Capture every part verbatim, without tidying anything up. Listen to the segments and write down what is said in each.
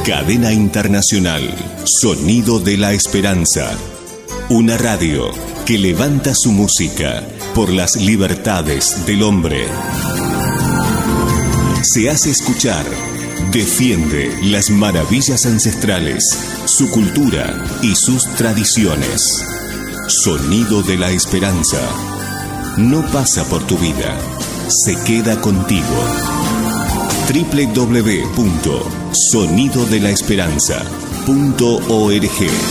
Cadena Internacional, Sonido de la Esperanza. Una radio que levanta su música por las libertades del hombre. Se hace escuchar, defiende las maravillas ancestrales, su cultura y sus tradiciones. Sonido de la Esperanza. No pasa por tu vida, se queda contigo. doble u doble u doble u punto sonido de la esperanza punto org.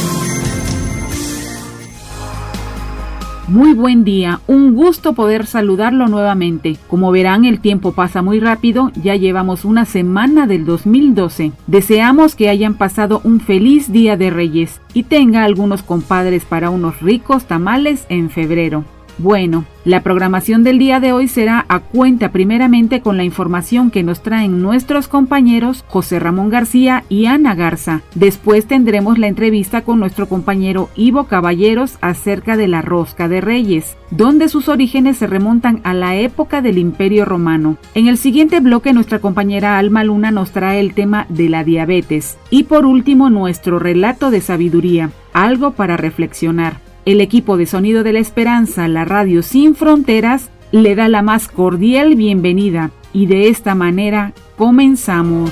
Muy buen día, un gusto poder saludarlo nuevamente. Como verán, el tiempo pasa muy rápido, ya llevamos una semana del dos mil doce. Deseamos que hayan pasado un feliz Día de Reyes y tenga algunos compadres para unos ricos tamales en febrero. Bueno, la programación del día de hoy será a cuenta primeramente con la información que nos traen nuestros compañeros José Ramón García y Ana Garza. Después tendremos la entrevista con nuestro compañero Ivo Caballeros acerca de la Rosca de Reyes, donde sus orígenes se remontan a la época del Imperio Romano. En el siguiente bloque nuestra compañera Alma Luna nos trae el tema de la diabetes. Y por último nuestro relato de sabiduría, algo para reflexionar. El equipo de Sonido de la Esperanza, la radio sin fronteras, le da la más cordial bienvenida y de esta manera comenzamos.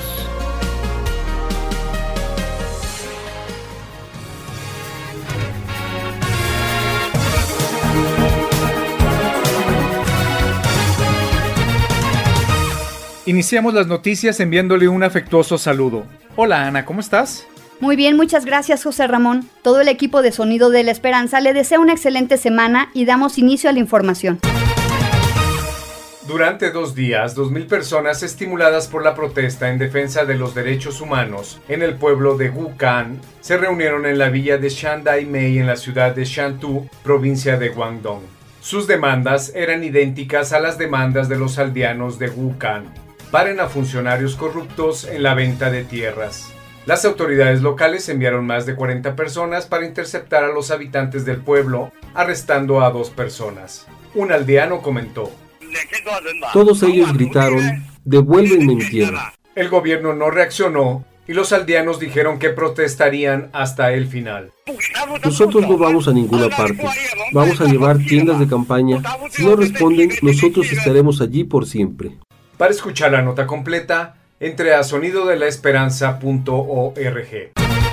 Iniciamos las noticias enviándole un afectuoso saludo. Hola Ana, ¿cómo estás? Muy bien, muchas gracias José Ramón. Todo el equipo de Sonido de la Esperanza le desea una excelente semana y damos inicio a la información. Durante dos días, dos mil personas estimuladas por la protesta en defensa de los derechos humanos en el pueblo de Wuhan se reunieron en la villa de Shandai-mei en la ciudad de Shantou, provincia de Guangdong. Sus demandas eran idénticas a las demandas de los aldeanos de Wuhan. Paren a funcionarios corruptos en la venta de tierras. Las autoridades locales enviaron más de cuarenta personas para interceptar a los habitantes del pueblo, arrestando a dos personas. Un aldeano comentó: todos ellos gritaron, devuélvenme mi tierra. El gobierno no reaccionó y los aldeanos dijeron que protestarían hasta el final. Nosotros no vamos a ninguna parte. Vamos a llevar tiendas de campaña. Si no responden, nosotros estaremos allí por siempre. Para escuchar la nota completa, entre a sonido de la esperanza punto org.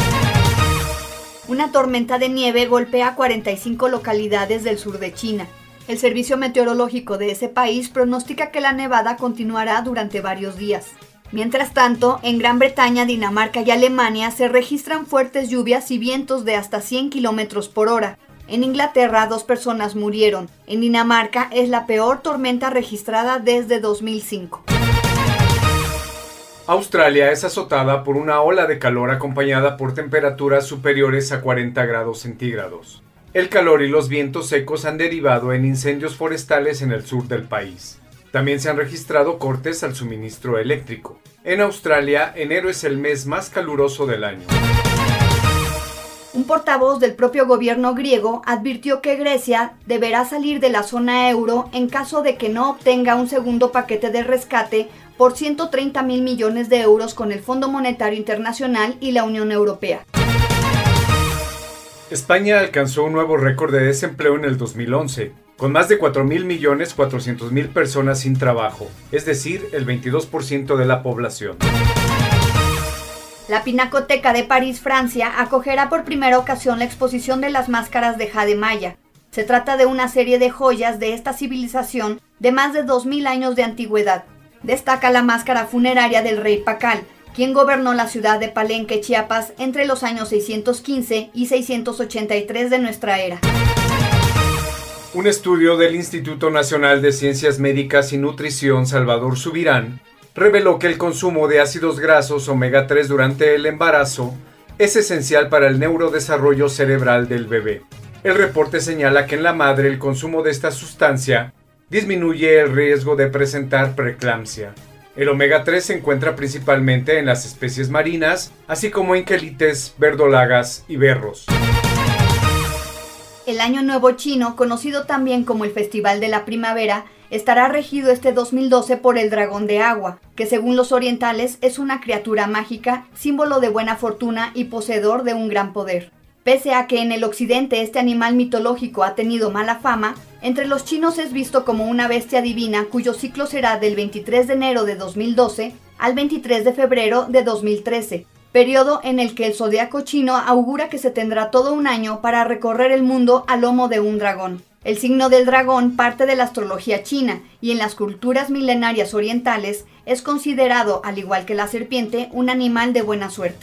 Una tormenta de nieve golpea cuarenta y cinco localidades del sur de China. El servicio meteorológico de ese país pronostica que la nevada continuará durante varios días. Mientras tanto, en Gran Bretaña, Dinamarca y Alemania se registran fuertes lluvias y vientos de hasta cien kilómetros por hora. En Inglaterra, dos personas murieron. En Dinamarca es la peor tormenta registrada desde dos mil cinco. Australia es azotada por una ola de calor acompañada por temperaturas superiores a cuarenta grados centígrados. El calor y los vientos secos han derivado en incendios forestales en el sur del país. También se han registrado cortes al suministro eléctrico. En Australia, enero es el mes más caluroso del año. Un portavoz del propio gobierno griego advirtió que Grecia deberá salir de la zona euro en caso de que no obtenga un segundo paquete de rescate por ciento treinta mil millones de euros con el Fondo Monetario Internacional y la Unión Europea. España alcanzó un nuevo récord de desempleo en el dos mil once, con más de cuatro mil millones cuatrocientos mil personas sin trabajo, es decir, el veintidós por ciento de la población. La Pinacoteca de París, Francia, acogerá por primera ocasión la exposición de las máscaras de jade maya. Se trata de una serie de joyas de esta civilización de más de dos mil años de antigüedad. Destaca la máscara funeraria del rey Pacal, quien gobernó la ciudad de Palenque, Chiapas, entre los años seiscientos quince y seiscientos ochenta y tres de nuestra era. Un estudio del Instituto Nacional de Ciencias Médicas y Nutrición Salvador Subirán reveló que el consumo de ácidos grasos omega tres durante el embarazo es esencial para el neurodesarrollo cerebral del bebé. El reporte señala que en la madre el consumo de esta sustancia disminuye el riesgo de presentar preeclampsia. El omega tres se encuentra principalmente en las especies marinas, así como en quelites, verdolagas y berros. El Año Nuevo Chino, conocido también como el Festival de la Primavera, estará regido este dos mil doce por el dragón de agua, que según los orientales es una criatura mágica, símbolo de buena fortuna y poseedor de un gran poder. Pese a que en el occidente este animal mitológico ha tenido mala fama, entre los chinos es visto como una bestia divina cuyo ciclo será del veintitrés de enero de dos mil doce al veintitrés de febrero de dos mil trece, periodo en el que el zodiaco chino augura que se tendrá todo un año para recorrer el mundo a lomo de un dragón. El signo del dragón parte de la astrología china y en las culturas milenarias orientales es considerado, al igual que la serpiente, un animal de buena suerte.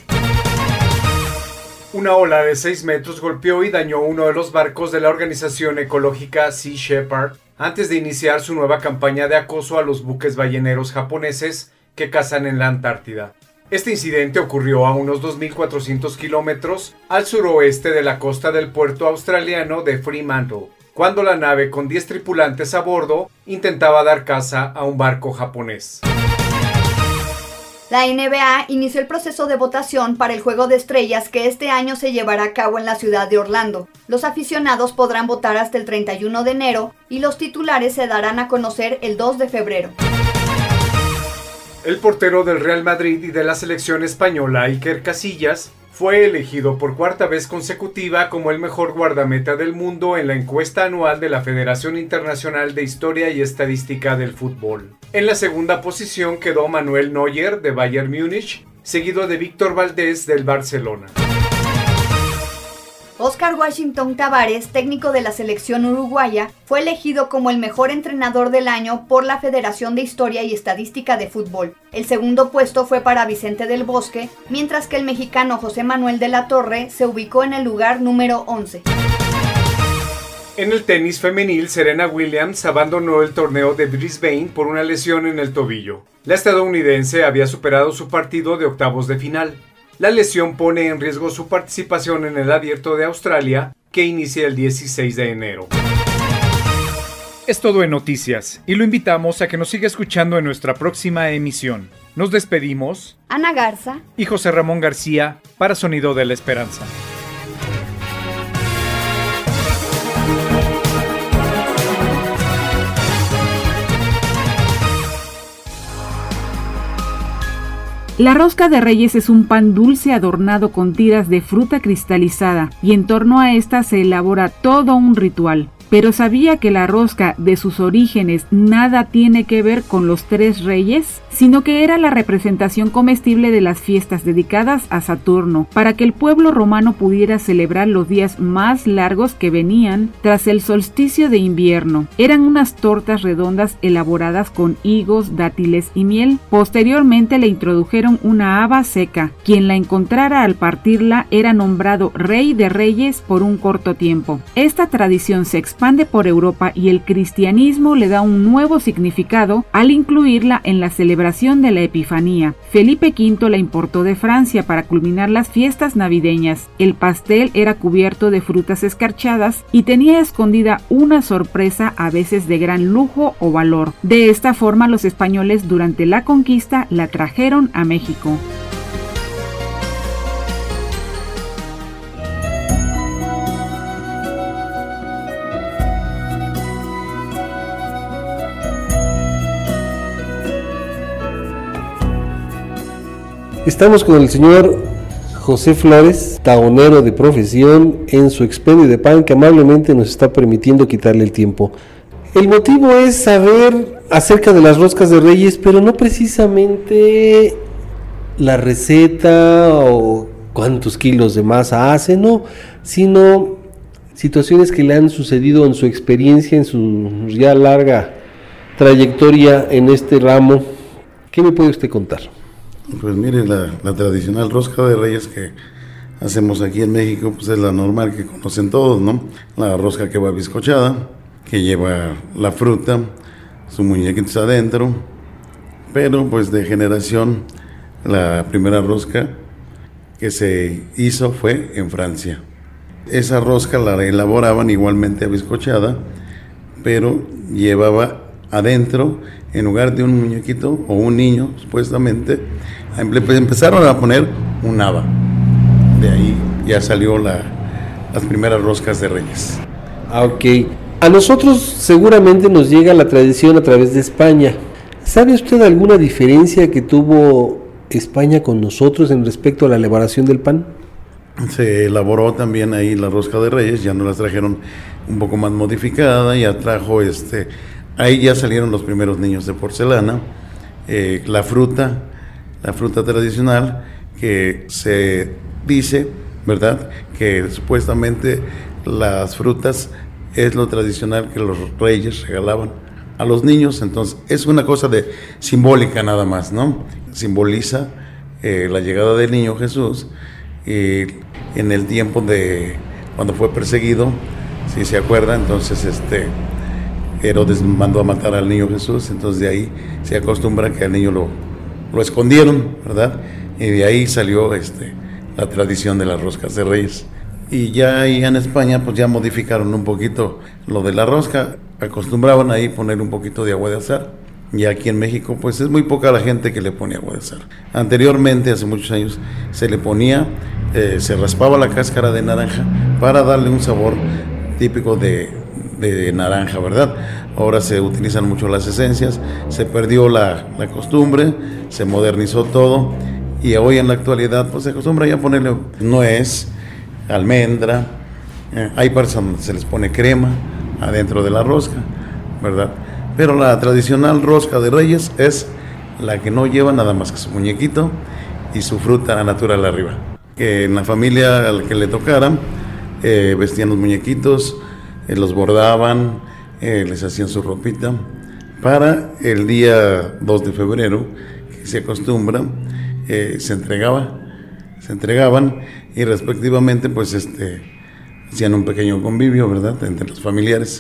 Una ola de seis metros golpeó y dañó uno de los barcos de la organización ecológica Sea Shepherd antes de iniciar su nueva campaña de acoso a los buques balleneros japoneses que cazan en la Antártida. Este incidente ocurrió a unos dos mil cuatrocientos kilómetros al suroeste de la costa del puerto australiano de Fremantle, cuando la nave con diez tripulantes a bordo intentaba dar caza a un barco japonés. La N B A inició el proceso de votación para el Juego de Estrellas que este año se llevará a cabo en la ciudad de Orlando. Los aficionados podrán votar hasta el treinta y uno de enero y los titulares se darán a conocer el dos de febrero. El portero del Real Madrid y de la selección española, Iker Casillas, fue elegido por cuarta vez consecutiva como el mejor guardameta del mundo en la encuesta anual de la Federación Internacional de Historia y Estadística del Fútbol. En la segunda posición quedó Manuel Neuer de Bayern Múnich, seguido de Víctor Valdés del Barcelona. Oscar Washington Tabárez, técnico de la selección uruguaya, fue elegido como el mejor entrenador del año por la Federación de Historia y Estadística de Fútbol. El segundo puesto fue para Vicente del Bosque, mientras que el mexicano José Manuel de la Torre se ubicó en el lugar número once. En el tenis femenil, Serena Williams abandonó el torneo de Brisbane por una lesión en el tobillo. La estadounidense había superado su partido de octavos de final. La lesión pone en riesgo su participación en el Abierto de Australia, que inicia el dieciséis de enero. Es todo en noticias, y lo invitamos a que nos siga escuchando en nuestra próxima emisión. Nos despedimos, Ana Garza y José Ramón García, para Sonido de la Esperanza. La rosca de Reyes es un pan dulce adornado con tiras de fruta cristalizada y en torno a esta se elabora todo un ritual. Pero ¿sabía que la rosca de sus orígenes nada tiene que ver con los tres reyes? Sino que era la representación comestible de las fiestas dedicadas a Saturno, para que el pueblo romano pudiera celebrar los días más largos que venían tras el solsticio de invierno. Eran unas tortas redondas elaboradas con higos, dátiles y miel. Posteriormente le introdujeron una haba seca. Quien la encontrara al partirla era nombrado rey de reyes por un corto tiempo. Esta tradición se expande por Europa y el cristianismo le da un nuevo significado al incluirla en la celebración de la Epifanía. Felipe quinto la importó de Francia para culminar las fiestas navideñas. El pastel era cubierto de frutas escarchadas y tenía escondida una sorpresa a veces de gran lujo o valor. De esta forma los españoles durante la conquista la trajeron a México. Estamos con el señor José Flores, tabonero de profesión, en su expendio de pan que amablemente nos está permitiendo quitarle el tiempo. El motivo es saber acerca de las roscas de Reyes, pero no precisamente la receta o cuántos kilos de masa hace, no, sino situaciones que le han sucedido en su experiencia, en su ya larga trayectoria en este ramo. ¿Qué me puede usted contar? Pues mire, la, la tradicional rosca de Reyes que hacemos aquí en México, pues es la normal que conocen todos, ¿no? La rosca que va bizcochada, que lleva la fruta, sus muñequitos adentro, pero pues de generación, la primera rosca que se hizo fue en Francia. Esa rosca la elaboraban igualmente bizcochada, pero llevaba adentro, en lugar de un muñequito o un niño, supuestamente, empezaron a poner un haba. De ahí ya salió la, las primeras roscas de Reyes. Ah, ok. A nosotros seguramente nos llega la tradición a través de España. ¿Sabe usted alguna diferencia que tuvo España con nosotros en respecto a la elaboración del pan? Se elaboró también ahí la rosca de Reyes, ya nos las trajeron un poco más modificada, ya trajo este, ahí ya salieron los primeros niños de porcelana, eh, la fruta, la fruta tradicional, que se dice, ¿verdad?, que supuestamente las frutas es lo tradicional que los reyes regalaban a los niños, entonces es una cosa de simbólica nada más, ¿no? Simboliza eh, la llegada del niño Jesús, y en el tiempo de cuando fue perseguido, si se acuerda, entonces este Herodes mandó a matar al niño Jesús, entonces de ahí se acostumbra que al niño lo, lo escondieron, ¿verdad? Y de ahí salió este la tradición de las roscas de Reyes. Y ya ahí en España pues ya modificaron un poquito lo de la rosca, acostumbraban ahí poner un poquito de agua de azahar, y aquí en México pues es muy poca la gente que le pone agua de azahar. Anteriormente, hace muchos años, se le ponía, eh, se raspaba la cáscara de naranja para darle un sabor típico de, de naranja, ¿verdad? Ahora se utilizan mucho las esencias, se perdió la, la costumbre, se modernizó todo, y hoy en la actualidad pues se acostumbra ya a ponerle nuez, almendra, eh, hay partes donde se les pone crema adentro de la rosca, ¿verdad? Pero la tradicional rosca de Reyes es la que no lleva nada más que su muñequito y su fruta natural arriba. Que en la familia al que le tocaran, eh, vestían los muñequitos, eh, los bordaban, eh, les hacían su ropita. Para el día dos de febrero, que se acostumbra, eh, se entregaba, se entregaban y respectivamente pues este hacían un pequeño convivio, ¿verdad?, entre los familiares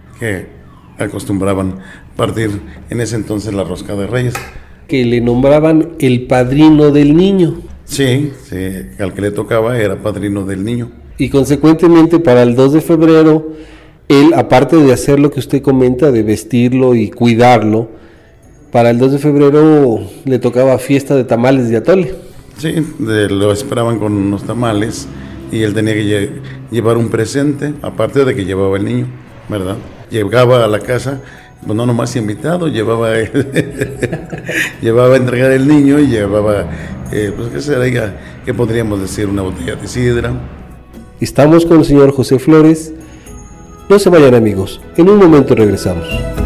que acostumbraban partir en ese entonces la rosca de Reyes. Que le nombraban el padrino del niño. Sí, sí, al que le tocaba era padrino del niño. Y consecuentemente para el dos de febrero, él, aparte de hacer lo que usted comenta, de vestirlo y cuidarlo, para el dos de febrero le tocaba fiesta de tamales de atole. Sí, de, lo esperaban con unos tamales y él tenía que lle- llevar un presente, aparte de que llevaba el niño, ¿verdad? Llegaba a la casa, pues no nomás invitado, llevaba llevaba a entregar el niño y llevaba, eh, pues qué sería, qué podríamos decir, una botella de sidra. Estamos con el señor José Flores. No se vayan, amigos, en un momento regresamos.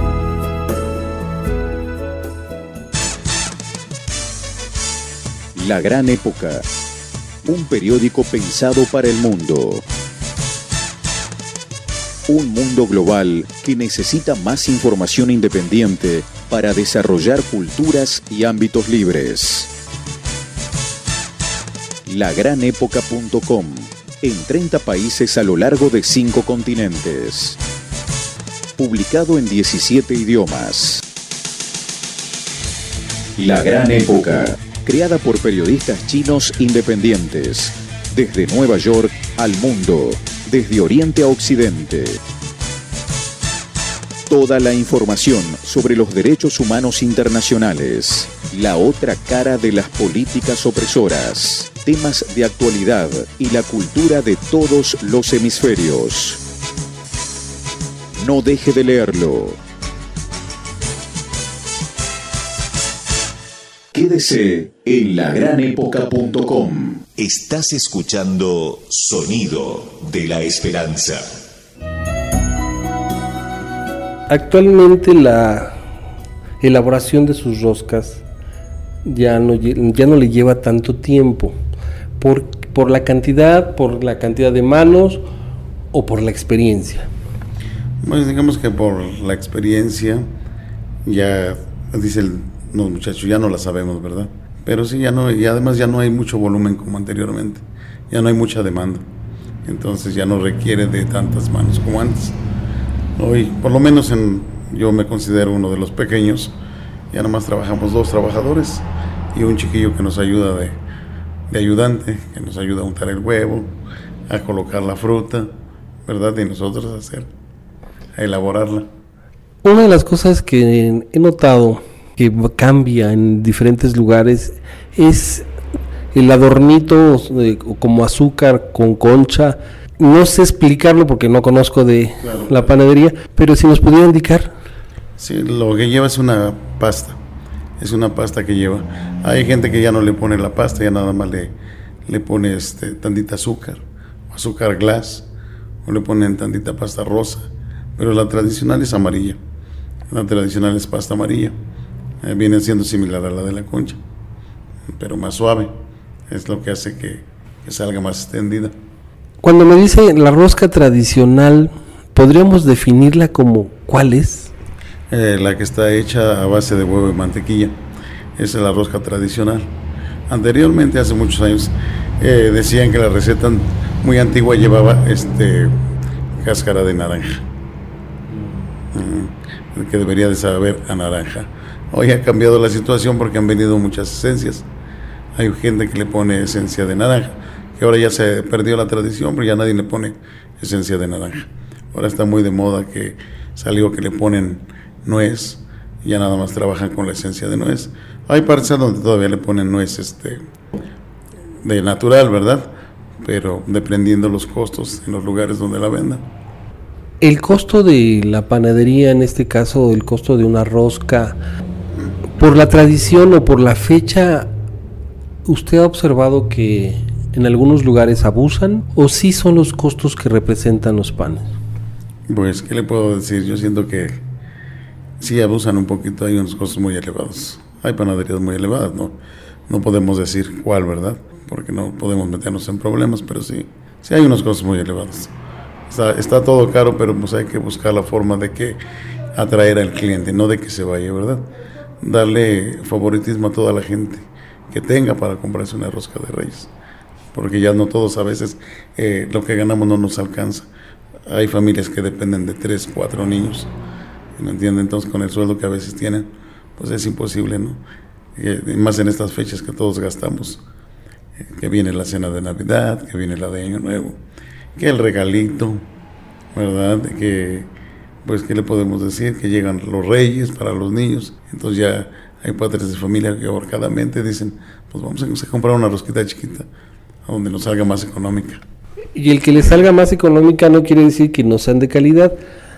La Gran Época, un periódico pensado para el mundo. Un mundo global que necesita más información independiente para desarrollar culturas y ámbitos libres. la gran época punto com, en treinta países a lo largo de cinco continentes. Publicado en diecisiete idiomas. La Gran Época, creada por periodistas chinos independientes, desde Nueva York al mundo, desde Oriente a Occidente. Toda la información sobre los derechos humanos internacionales, la otra cara de las políticas opresoras, temas de actualidad y la cultura de todos los hemisferios. No deje de leerlo. Quédese en la gran época punto com. Estás escuchando Sonido de la Esperanza. Actualmente la elaboración de sus roscas ya no, ya no le lleva tanto tiempo, por, por la cantidad, por la cantidad de manos o por la experiencia. Pues digamos que por la experiencia, ya dicen los muchachos, ya no la sabemos, ¿verdad? Pero sí, ya no, y además ya no hay mucho volumen como anteriormente, ya no hay mucha demanda, entonces ya no requiere de tantas manos como antes. Hoy, por lo menos en, yo me considero uno de los pequeños, ya nomás trabajamos dos trabajadores y un chiquillo que nos ayuda de, de ayudante, que nos ayuda a untar el huevo, a colocar la fruta, ¿verdad? Y nosotros a hacer, a elaborarla. Una de las cosas que he notado que cambia en diferentes lugares es el adornito eh, como azúcar con concha No sé explicarlo porque no conozco de claro, la panadería, pero si nos pudiera indicar. Sí, lo que lleva es una pasta, es una pasta que lleva. Hay gente que ya no le pone la pasta, ya nada más le, le pone este, tantita azúcar, azúcar glass, o le ponen tantita pasta rosa, pero la tradicional es amarilla, la tradicional es pasta amarilla, eh, viene siendo similar a la de la concha, pero más suave, es lo que hace que, que salga más extendida. Cuando me dice la rosca tradicional, ¿podríamos definirla como cuál es? Eh, la que está hecha a base de huevo y mantequilla, esa es la rosca tradicional. Anteriormente, hace muchos años, eh, decían que la receta muy antigua llevaba este cáscara de naranja, mm, que debería de saber a naranja. Hoy ha cambiado la situación porque han venido muchas esencias. Hay gente que le pone esencia de naranja, que ahora ya se perdió la tradición, pero ya nadie le pone esencia de naranja. Ahora está muy de moda que salió que le ponen nuez, y ya nada más trabajan con la esencia de nuez. Hay partes donde todavía le ponen nuez este, de natural, ¿verdad? Pero dependiendo los costos en los lugares donde la vendan. El costo de la panadería, en este caso el costo de una rosca, por la tradición o por la fecha, ¿usted ha observado que en algunos lugares abusan o sí son los costos que representan los panes? Pues, ¿qué le puedo decir? Yo siento que sí abusan un poquito, hay unos costos muy elevados. Hay panaderías muy elevadas, ¿no? No podemos decir cuál, ¿verdad? Porque no podemos meternos en problemas, pero sí, sí hay unos costos muy elevados. Está, está todo caro, pero pues hay que buscar la forma de que atraer al cliente, no de que se vaya, ¿verdad? Darle favoritismo a toda la gente que tenga para comprarse una rosca de Reyes, porque ya no todos a veces eh, lo que ganamos no nos alcanza. Hay familias que dependen de tres, cuatro niños, ¿me entienden? Entonces con el sueldo que a veces tienen, pues es imposible, ¿no? Y más en estas fechas que todos gastamos, eh, que viene la cena de Navidad, que viene la de Año Nuevo, que el regalito, ¿verdad? Que, pues, ¿qué le podemos decir? Que llegan los Reyes para los niños, entonces ya hay padres de familia que ahorcadamente dicen, pues vamos a comprar una rosquita chiquita, a donde nos salga más económica. Y el que le salga más económica no quiere decir que no sean de calidad.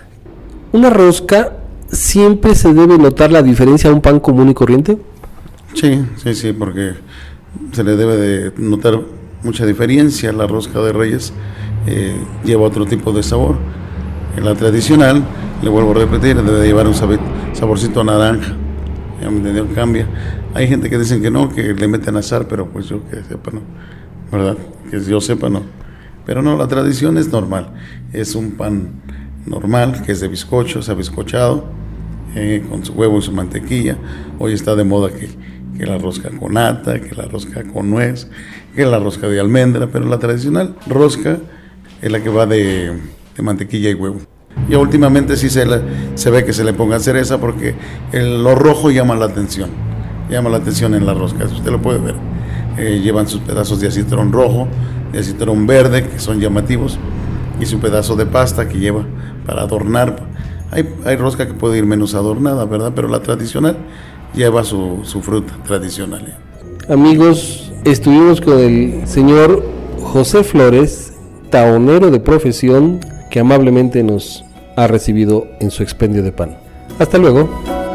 Una rosca, ¿siempre se debe notar la diferencia a un pan común y corriente? Sí, sí, sí, porque se le debe de notar mucha diferencia. La rosca de Reyes eh, lleva otro tipo de sabor. En la tradicional, le vuelvo a repetir, debe de llevar un sabor, saborcito a naranja. Ya me entendió, cambia. Hay gente que dicen que no, que le meten azar, pero pues yo que sepa, no, ¿verdad? Que yo sepa, no. Pero no, la tradición es normal. Es un pan normal, que es de bizcocho, se ha bizcochado, eh, con su huevo y su mantequilla. Hoy está de moda que, que la rosca con nata, que la rosca con nuez, que la rosca de almendra, pero la tradicional rosca es la que va de, de mantequilla y huevo. Y últimamente sí se, la, se ve que se le ponga cereza porque el, lo rojo llama la atención, llama la atención en la rosca, usted lo puede ver. Eh, llevan sus pedazos de acitrón rojo, de acitrón verde, que son llamativos, y su pedazo de pasta que lleva para adornar. Hay, hay rosca que puede ir menos adornada, ¿verdad? Pero la tradicional lleva su, su fruta tradicional. Amigos, estuvimos con el señor José Flores, taonero de profesión, que amablemente nos ha recibido en su expendio de pan. Hasta luego.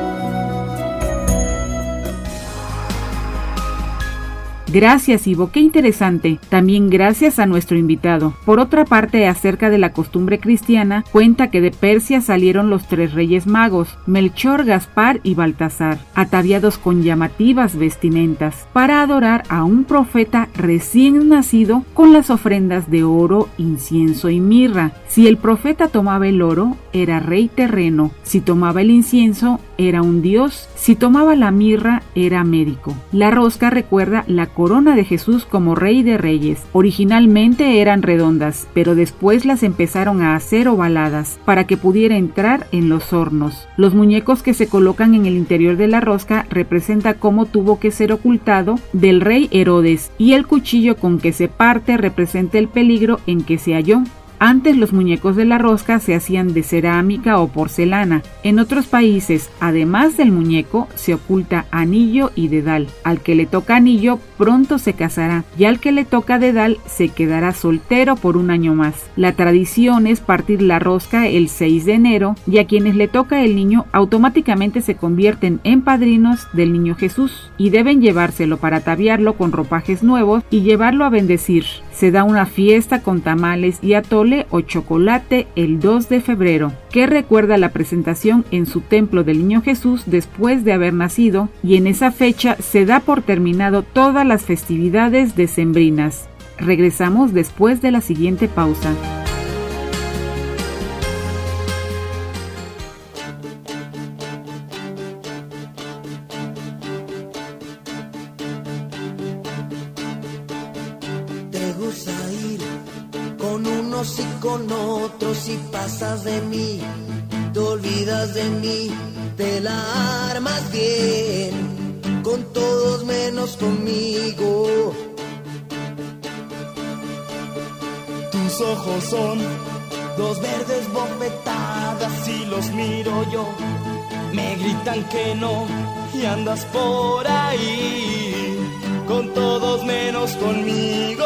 Gracias, Ivo, qué interesante. También gracias a nuestro invitado. Por otra parte, acerca de la costumbre cristiana, cuenta que de Persia salieron los tres reyes magos, Melchor, Gaspar y Baltasar, ataviados con llamativas vestimentas, para adorar a un profeta recién nacido con las ofrendas de oro, incienso y mirra. Si el profeta tomaba el oro, era rey terreno. Si tomaba el incienso, era un dios. Si tomaba la mirra, era médico. La rosca recuerda la corona de Jesús como rey de reyes. Originalmente eran redondas, pero después las empezaron a hacer ovaladas para que pudiera entrar en los hornos. Los muñecos que se colocan en el interior de la rosca representa cómo tuvo que ser ocultado del rey Herodes, y el cuchillo con que se parte representa el peligro en que se halló. Antes los muñecos de la rosca se hacían de cerámica o porcelana. En otros países, además del muñeco, se oculta anillo y dedal. Al que le toca anillo, pronto se casará, y al que le toca dedal, se quedará soltero por un año más. La tradición es partir la rosca el seis de enero, y a quienes le toca el niño automáticamente se convierten en padrinos del niño Jesús, y deben llevárselo para ataviarlo con ropajes nuevos y llevarlo a bendecir. Se da una fiesta con tamales y atole o chocolate el dos de febrero, que recuerda la presentación en su templo del niño Jesús después de haber nacido, y en esa fecha se da por terminado todas las festividades decembrinas. Regresamos después de la siguiente pausa. Y con otros y pasas de mí, te olvidas de mí, te la armas bien, con todos menos conmigo. Tus ojos son dos verdes bofetadas y los miro yo, me gritan que no y andas por ahí, con todos menos conmigo.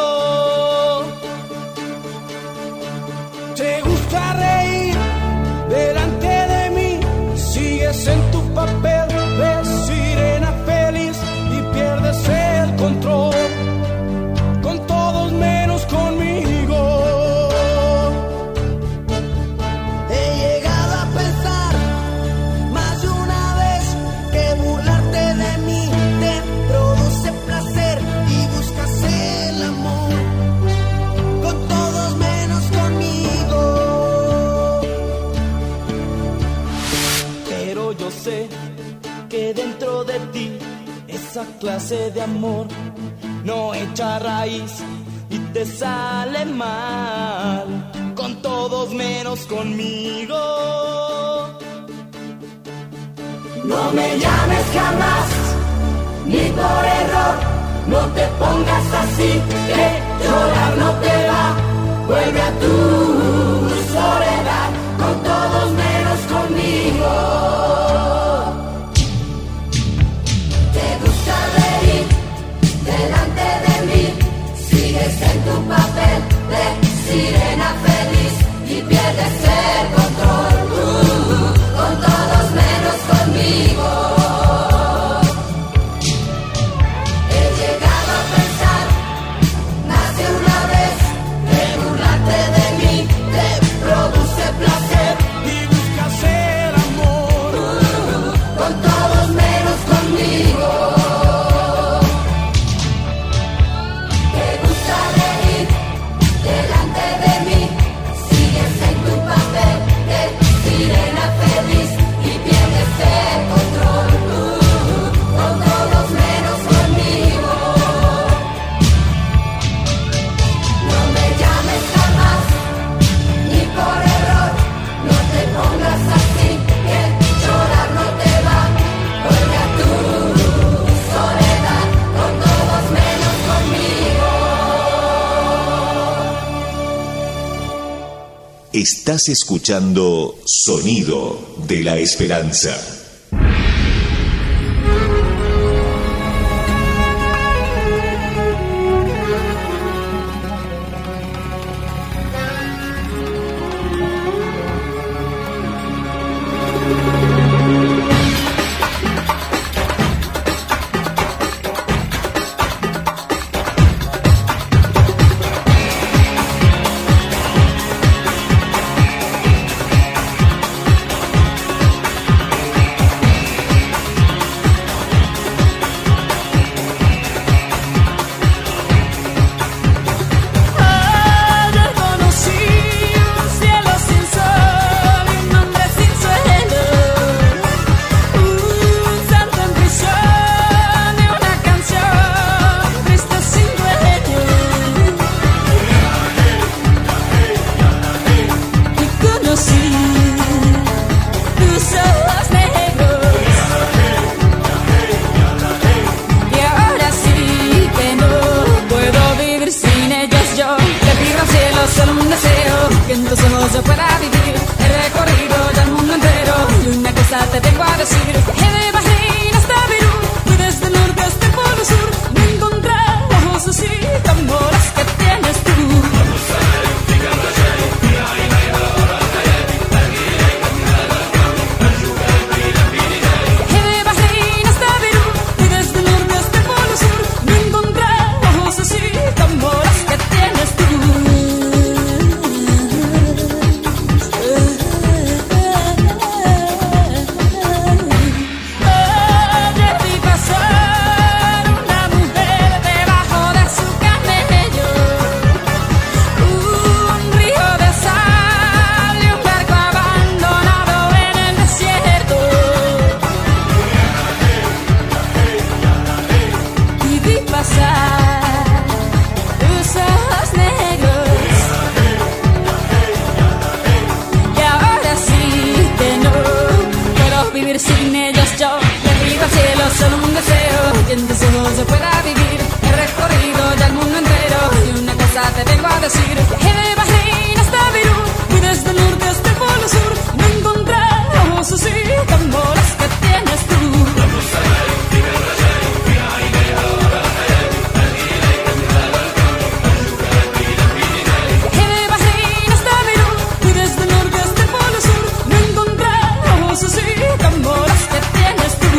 Te gusta reír delante de mí, sigues en tu papel de sirena feliz y pierdes el control, con todos menos conmigo. He llegado a pensar más de una vez que burlarte de mí te produce placer y buscas el amor, con todos menos conmigo. Yo sé que dentro de ti esa clase de amor no echa raíz y te sale mal, con todos menos conmigo. No me llames jamás, ni por error, no te pongas así, que llorar no te va, vuelve a tu soledad, con todos menos conmigo. Delante de mí, sigues en tu papel de sirena feliz y pierdes el control, uh, con todos menos conmigo. He llegado a pensar más de una vez que burlarte de mí te produce placer y buscas el amor, uh, con todos menos conmigo. Estás escuchando Sonido de la Esperanza. pueda vivir. He recorrido ya el mundo entero y una cosa te vengo a decir. De Bahrein hasta Beirut y desde el norte hasta el polo sur me he encontrado ojos así como los que tienes tú. Sin ellos yo le pido al cielo solo un deseo que en tus ojos se pueda vivir. He recorrido ya el mundo entero y una cosa te vengo a decir. De Bahrein hasta Beirut y desde el norte hasta el polo sur me he encontrado ojos así como los que tienes tú. De Bahrein hasta Beirut y desde el norte hasta el polo sur me he encontrado ojos así como los que tienes tú.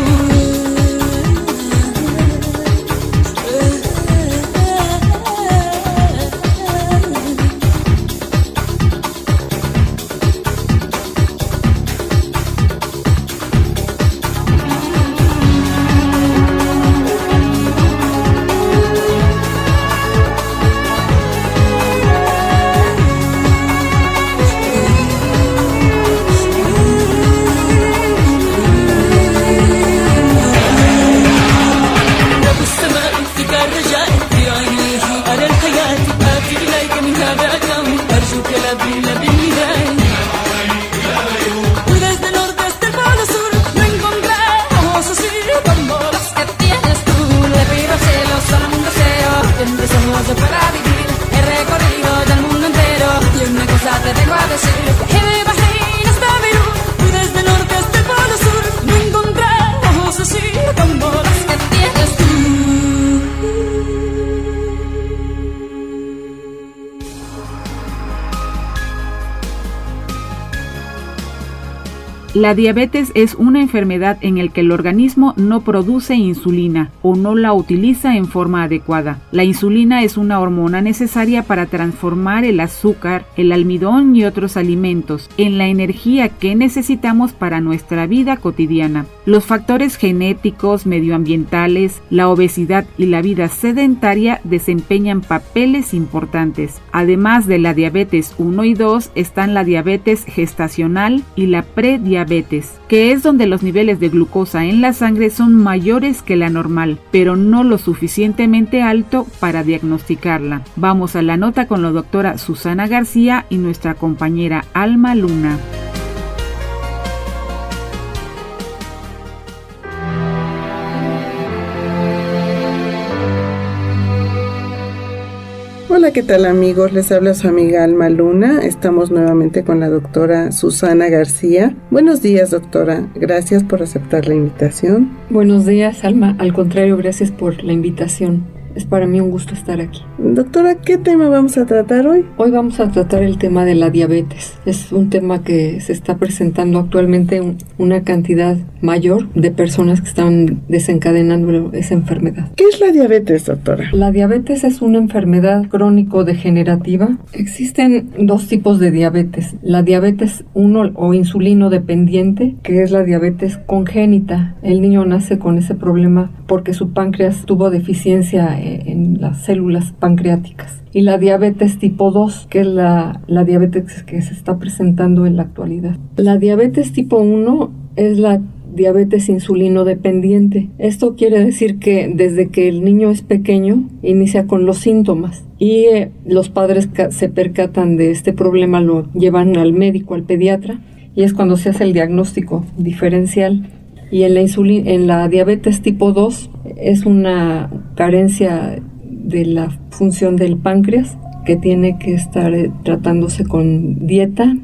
La diabetes es una enfermedad en la que el organismo no produce insulina o no la utiliza en forma adecuada. La insulina es una hormona necesaria para transformar el azúcar, el almidón y otros alimentos en la energía que necesitamos para nuestra vida cotidiana. Los factores genéticos, medioambientales, la obesidad y la vida sedentaria desempeñan papeles importantes. Además de la diabetes uno y dos, están la diabetes gestacional y la prediabetes, que es donde los niveles de glucosa en la sangre son mayores que la normal, pero no lo suficientemente alto para diagnosticarla. Vamos a la nota con la doctora Susana García y nuestra compañera Alma Luna. Hola, ¿qué tal amigos? Les habla su amiga Alma Luna. Estamos nuevamente con la doctora Susana García. Buenos días, doctora. Gracias por aceptar la invitación. Buenos días, Alma. Al contrario, gracias por la invitación. Es para mí un gusto estar aquí. Doctora, ¿qué tema vamos a tratar hoy? Hoy vamos a tratar el tema de la diabetes. Es un tema que se está presentando actualmente un, una cantidad mayor de personas que están desencadenando esa enfermedad. ¿Qué es la diabetes, doctora? La diabetes es una enfermedad crónico-degenerativa. Existen dos tipos de diabetes. La diabetes uno o insulino dependiente, que es la diabetes congénita. El niño nace con ese problema porque su páncreas tuvo deficiencia en las células pancreáticas. Y la diabetes tipo dos, que es la, la diabetes que se está presentando en la actualidad. La diabetes tipo uno es la diabetes insulino dependiente. Esto quiere decir que desde que el niño es pequeño inicia con los síntomas y eh, los padres se percatan de este problema, lo llevan al médico, al pediatra, y es cuando se hace el diagnóstico diferencial. Y en la, insulina, en la diabetes tipo dos es una carencia de la función del páncreas que tiene que estar eh, tratándose con dieta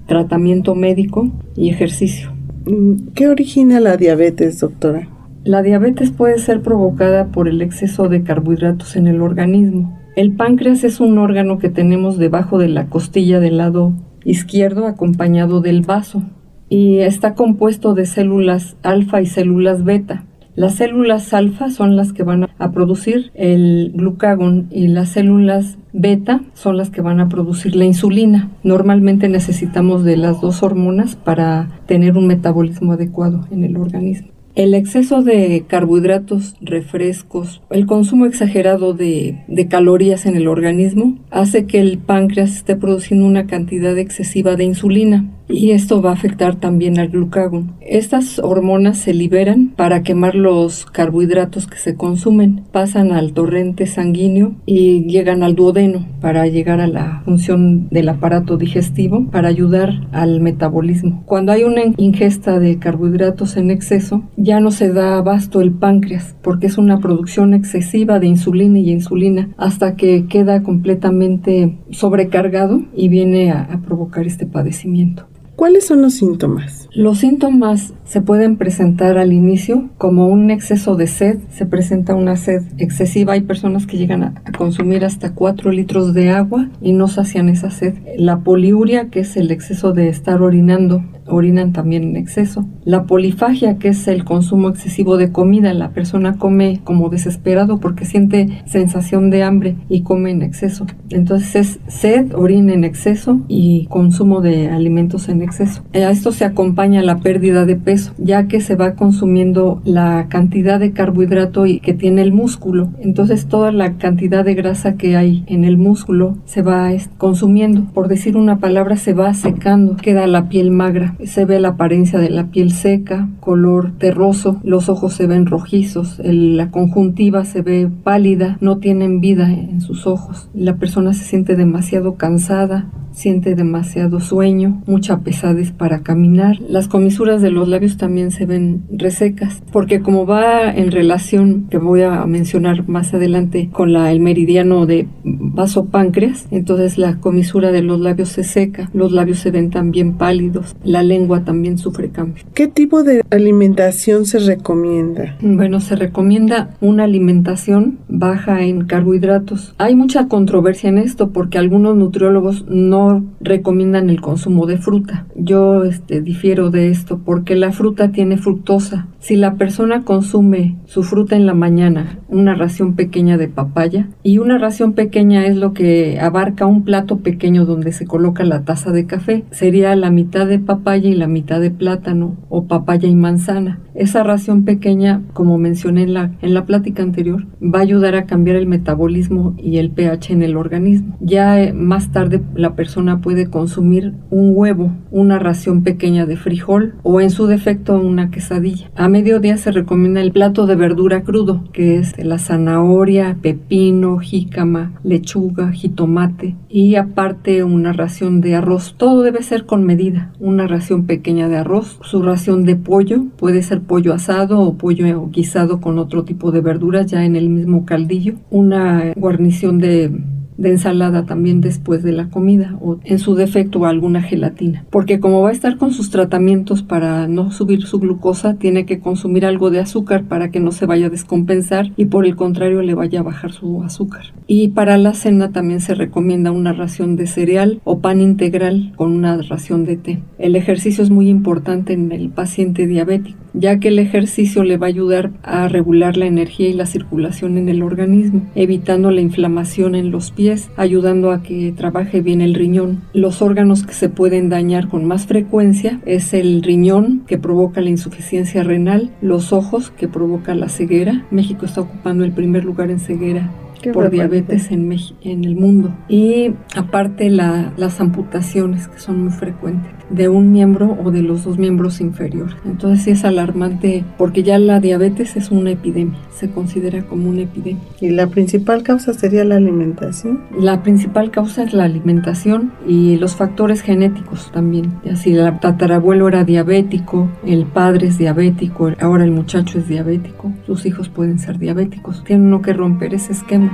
tratamiento médico y ejercicio. ¿Qué origina la diabetes, doctora? La diabetes puede ser provocada por el exceso de carbohidratos en el organismo. El páncreas es un órgano que tenemos debajo de la costilla del lado izquierdo, acompañado del vaso, y está compuesto de células alfa y células beta. Las células alfa son las que van a producir el glucagón y las células beta son las que van a producir la insulina. Normalmente necesitamos de las dos hormonas para tener un metabolismo adecuado en el organismo. El exceso de carbohidratos, refrescos, el consumo exagerado de, de calorías en el organismo hace que el páncreas esté produciendo una cantidad excesiva de insulina. Y esto va a afectar también al glucagón. Estas hormonas se liberan para quemar los carbohidratos que se consumen, pasan al torrente sanguíneo y llegan al duodeno para llegar a la función del aparato digestivo para ayudar al metabolismo. Cuando hay una ingesta de carbohidratos en exceso, ya no se da abasto el páncreas porque es una producción excesiva de insulina y insulina hasta que queda completamente sobrecargado y viene a, a provocar este padecimiento. ¿Cuáles son los síntomas? Los síntomas se pueden presentar al inicio como un exceso de sed, se presenta una sed excesiva, hay personas que llegan a, a consumir hasta cuatro litros de agua y no sacian esa sed. La poliuria, que es el exceso de estar orinando, orinan también en exceso. La polifagia, que es el consumo excesivo de comida, la persona come como desesperado porque siente sensación de hambre y come en exceso. Entonces es sed, orina en exceso y consumo de alimentos en exceso. A esto se acompaña la pérdida de peso, ya que se va consumiendo la cantidad de carbohidrato que tiene el músculo. Entonces toda la cantidad de grasa que hay en el músculo se va consumiendo. Por decir una palabra, se va secando, queda la piel magra. Se ve la apariencia de la piel seca, color terroso, los ojos se ven rojizos, el, la conjuntiva se ve pálida, no tienen vida en sus ojos. La persona se siente demasiado cansada, siente demasiado sueño, mucha pesadez para caminar. Las comisuras de los labios también se ven resecas, porque como va en relación, que voy a mencionar más adelante, con la, el meridiano de vaso-páncreas, entonces la comisura de los labios se seca, los labios se ven también pálidos, la lengua también sufre cambios. ¿Qué tipo de alimentación se recomienda? Bueno, se recomienda una alimentación baja en carbohidratos. Hay mucha controversia en esto porque algunos nutriólogos no recomiendan el consumo de fruta. Yo este, difiero de esto porque la fruta tiene fructosa. Si la persona consume su fruta en la mañana, una ración pequeña de papaya, y una ración pequeña es lo que abarca un plato pequeño donde se coloca la taza de café, sería la mitad de papaya y la mitad de plátano o papaya y manzana. Esa ración pequeña, como mencioné en la, en la plática anterior, va a ayudar a cambiar el metabolismo y el pH en el organismo. Ya eh, más tarde la persona puede consumir un huevo, una ración pequeña de frijol o en su defecto una quesadilla. A mediodía se recomienda el plato de verdura crudo, que es la zanahoria, pepino, jícama, lechuga, jitomate y aparte una ración de arroz. Todo debe ser con medida. Una ración pequeña de arroz, su ración de pollo, puede ser pollo asado o pollo guisado con otro tipo de verduras ya en el mismo caldillo, una guarnición de de ensalada también después de la comida o en su defecto alguna gelatina, porque como va a estar con sus tratamientos para no subir su glucosa, tiene que consumir algo de azúcar para que no se vaya a descompensar y por el contrario le vaya a bajar su azúcar. Y para la cena también se recomienda una ración de cereal o pan integral con una ración de té. El ejercicio es muy importante en el paciente diabético, ya que el ejercicio le va a ayudar a regular la energía y la circulación en el organismo, evitando la inflamación en los pies, ayudando a que trabaje bien el riñón. Los órganos que se pueden dañar con más frecuencia es el riñón, que provoca la insuficiencia renal, los ojos, que provoca la ceguera. México está ocupando el primer lugar en ceguera por diabetes en, México, en el mundo. Y aparte la, las amputaciones, que son muy frecuentes, de un miembro o de los dos miembros inferiores. Entonces sí es alarmante porque ya la diabetes es una epidemia, se considera como una epidemia. ¿Y la principal causa sería la alimentación? La principal causa es la alimentación y los factores genéticos también. Si el tatarabuelo era diabético, el padre es diabético, ahora el muchacho es diabético, sus hijos pueden ser diabéticos. Tiene uno que romper ese esquema.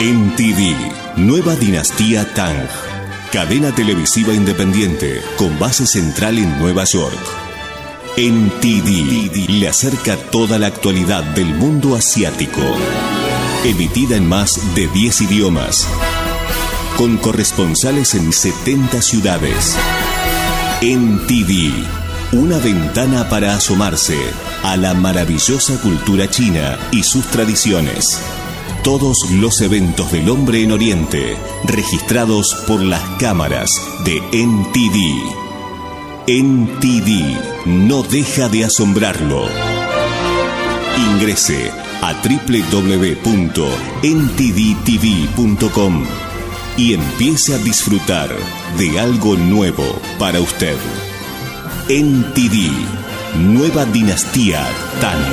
En T V, Nueva Dinastía Tang. Cadena televisiva independiente con base central en Nueva York. En T V le acerca toda la actualidad del mundo asiático. Emitida en más de diez idiomas. Con corresponsales en setenta ciudades. En T V, una ventana para asomarse a la maravillosa cultura china y sus tradiciones. Todos los eventos del hombre en Oriente, registrados por las cámaras de N T V. N T V no deja de asombrarlo. Ingrese a doble u doble u doble u punto n t v t v punto com y empiece a disfrutar de algo nuevo para usted. N T V, Nueva Dinastía Tang.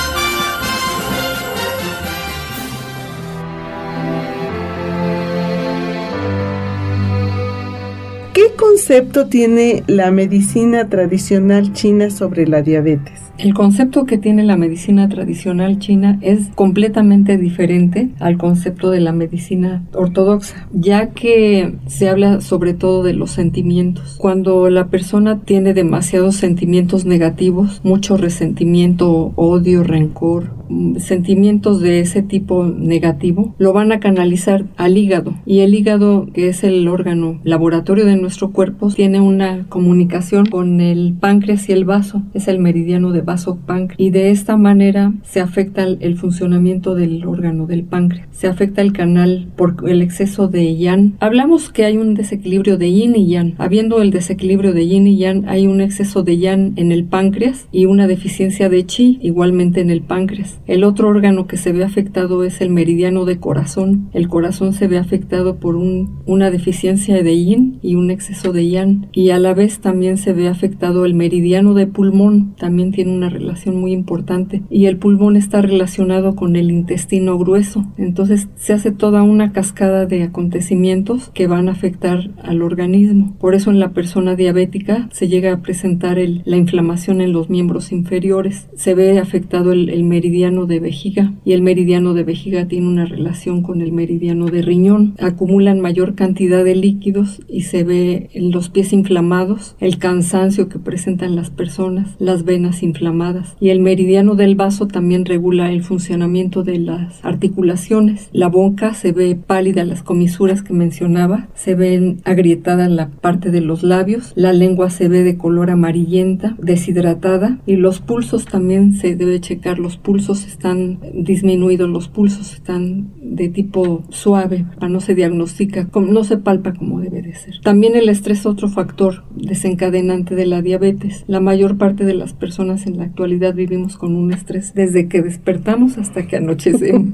¿Qué concepto tiene la medicina tradicional china sobre la diabetes? El concepto que tiene la medicina tradicional china es completamente diferente al concepto de la medicina ortodoxa, ya que se habla sobre todo de los sentimientos. Cuando la persona tiene demasiados sentimientos negativos, mucho resentimiento, odio, rencor, sentimientos de ese tipo negativo, lo van a canalizar al hígado, y el hígado, que es el órgano laboratorio de nuestro cuerpo, tiene una comunicación con el páncreas y el vaso, es el meridiano de vaso páncreas, y de esta manera se afecta el, el funcionamiento del órgano del páncreas, se afecta el canal por el exceso de yang. Hablamos que hay un desequilibrio de yin y yang. Habiendo el desequilibrio de yin y yang, hay un exceso de yang en el páncreas y una deficiencia de chi igualmente en el páncreas. El otro órgano que se ve afectado es el meridiano de corazón. El corazón se ve afectado por un, una deficiencia de yin y un exceso de yang, y a la vez también se ve afectado el meridiano de pulmón, también tiene una relación muy importante, y el pulmón está relacionado con el intestino grueso. Entonces se hace toda una cascada de acontecimientos que van a afectar al organismo. Por eso en la persona diabética se llega a presentar el, la inflamación en los miembros inferiores, se ve afectado el, el meridiano de vejiga, y el meridiano de vejiga tiene una relación con el meridiano de riñón. Acumulan mayor cantidad de líquidos y se ve en los pies inflamados, el cansancio que presentan las personas, las venas inflamadas, y el meridiano del vaso también regula el funcionamiento de las articulaciones. La boca se ve pálida, las comisuras que mencionaba, se ven agrietada la parte de los labios, la lengua se ve de color amarillenta, deshidratada, y los pulsos también se debe checar, los pulsos están disminuidos, los pulsos están de tipo suave, no se diagnostica, no se palpa como debe de ser. También el estrés es otro factor desencadenante de la diabetes. La mayor parte de las personas en la actualidad vivimos con un estrés desde que despertamos hasta que anochecemos.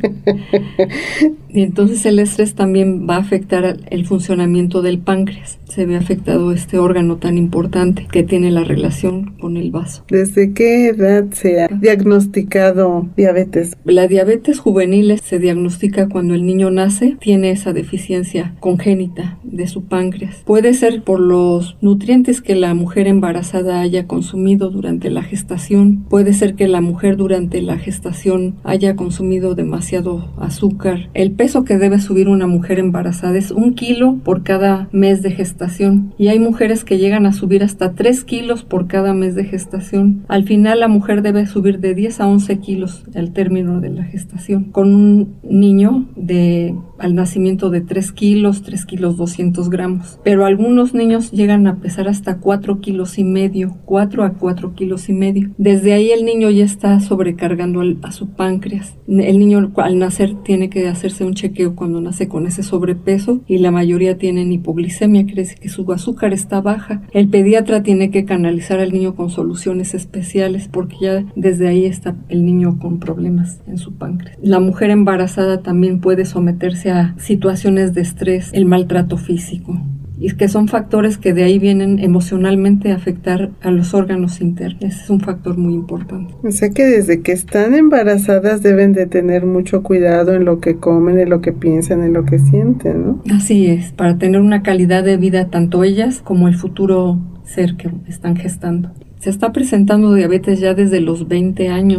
Y entonces el estrés también va a afectar el funcionamiento del páncreas. Se ve afectado este órgano tan importante que tiene la relación con el vaso. ¿Desde qué edad se ha diagnosticado diabetes? La diabetes juvenil se diagnostica cuando el niño nace, tiene esa deficiencia congénita de su páncreas. Puede ser por los nutrientes que la mujer embarazada haya consumido durante la gestación. Puede ser que la mujer durante la gestación haya consumido demasiado azúcar. El peso que debe subir una mujer embarazada es un kilo por cada mes de gestación, y hay mujeres que llegan a subir hasta tres kilos por cada mes de gestación. Al final la mujer debe subir de diez a once kilos al término de la gestación. Con un niño de al nacimiento de tres kilos, tres kilos doscientos gramos, pero algunos niños llegan a pesar hasta cuatro kilos y medio, cuatro a cuatro kilos y medio. Desde ahí el niño ya está sobrecargando al, a su páncreas. El niño al nacer tiene que hacerse un chequeo cuando nace con ese sobrepeso, y la mayoría tienen hipoglicemia, quiere decir que su azúcar está baja. El pediatra tiene que canalizar al niño con soluciones especiales, porque ya desde ahí está el niño con problemas en su páncreas. La mujer embarazada también puede someterse a situaciones de estrés, el maltrato físico, y que son factores que de ahí vienen emocionalmente a afectar a los órganos internos. Ese es un factor muy importante. O sea que desde que están embarazadas deben de tener mucho cuidado en lo que comen, en lo que piensan, en lo que sienten, ¿no? Así es, para tener una calidad de vida tanto ellas como el futuro ser que están gestando. Se está presentando diabetes ya desde los veinte años.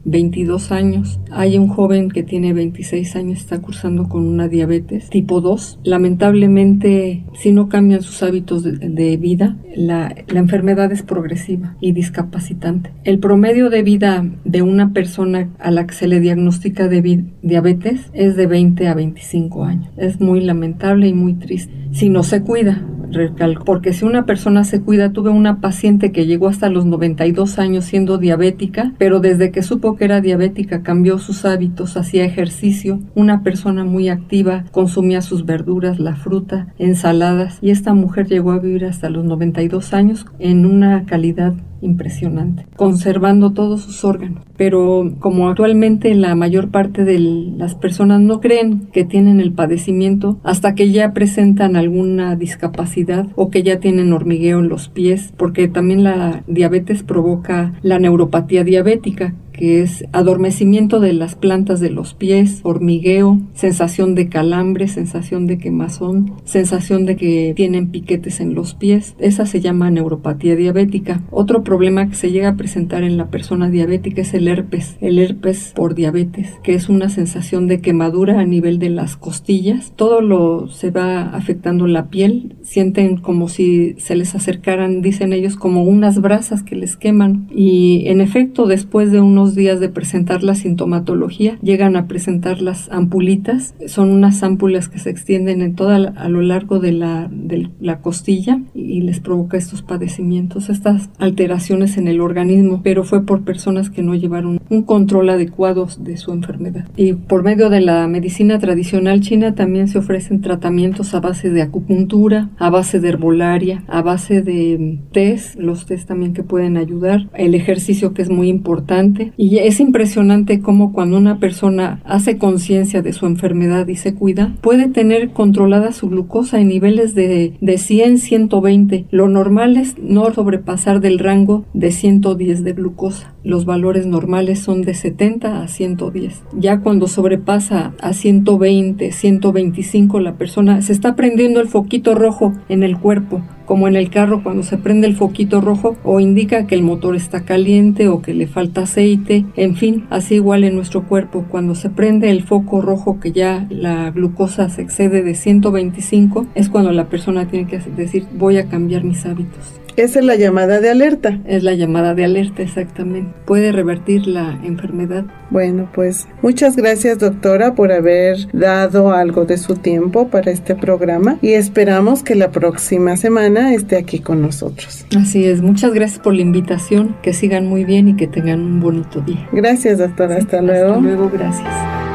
veintidós años. Hay un joven que tiene veintiséis años, está cursando con una diabetes tipo dos. Lamentablemente, si no cambian sus hábitos de, de vida, la, la enfermedad es progresiva y discapacitante. El promedio de vida de una persona a la que se le diagnostica de vi- diabetes es de veinte a veinticinco años. Es muy lamentable y muy triste. Si no se cuida, recalco, porque si una persona se cuida, tuve una paciente que llegó hasta los noventa y dos años siendo diabética, pero desde que supo que era diabética cambió sus hábitos, hacía ejercicio, una persona muy activa, consumía sus verduras, la fruta, ensaladas, y esta mujer llegó a vivir hasta los noventa y dos años en una calidad impresionante, conservando todos sus órganos. Pero como actualmente la mayor parte de las personas no creen que tienen el padecimiento hasta que ya presentan alguna discapacidad o que ya tienen hormigueo en los pies, porque también la diabetes provoca la neuropatía diabética, que es adormecimiento de las plantas de los pies, hormigueo, sensación de calambre, sensación de quemazón, sensación de que tienen piquetes en los pies. Esa se llama neuropatía diabética. Otro problema que se llega a presentar en la persona diabética es el herpes, el herpes por diabetes, que es una sensación de quemadura a nivel de las costillas. Todo lo se va afectando la piel, sienten como si se les acercaran, dicen ellos, como unas brasas que les queman, y en efecto, después de unos días de presentar la sintomatología, llegan a presentar las ampulitas. Son unas ámpulas que se extienden en toda la, a lo largo de la, de la costilla, y les provoca estos padecimientos, estas alteraciones en el organismo, pero fue por personas que no llevaron un control adecuado de su enfermedad. Y por medio de la medicina tradicional china también se ofrecen tratamientos a base de acupuntura, a base de herbolaria, a base de tés, los tés también que pueden ayudar, el ejercicio, que es muy importante. Y es impresionante cómo cuando una persona hace conciencia de su enfermedad y se cuida, puede tener controlada su glucosa en niveles de, de cien, ciento veinte. Lo normal es no sobrepasar del rango de ciento diez de glucosa. Los valores normales son de setenta a ciento diez. Ya cuando sobrepasa a ciento veinte, ciento veinticinco, la persona se está prendiendo el foquito rojo en el cuerpo, como en el carro cuando se prende el foquito rojo, o indica que el motor está caliente o que le falta aceite. En fin, así igual en nuestro cuerpo, cuando se prende el foco rojo, que ya la glucosa se excede de ciento veinticinco, es cuando la persona tiene que decir: voy a cambiar mis hábitos. Esa es la llamada de alerta. Es la llamada de alerta, exactamente. Puede revertir la enfermedad. Bueno, pues muchas gracias, doctora, por haber dado algo de su tiempo para este programa, y esperamos que la próxima semana esté aquí con nosotros. Así es, muchas gracias por la invitación, que sigan muy bien y que tengan un bonito día. Gracias, doctora, sí, hasta luego. Hasta luego, gracias.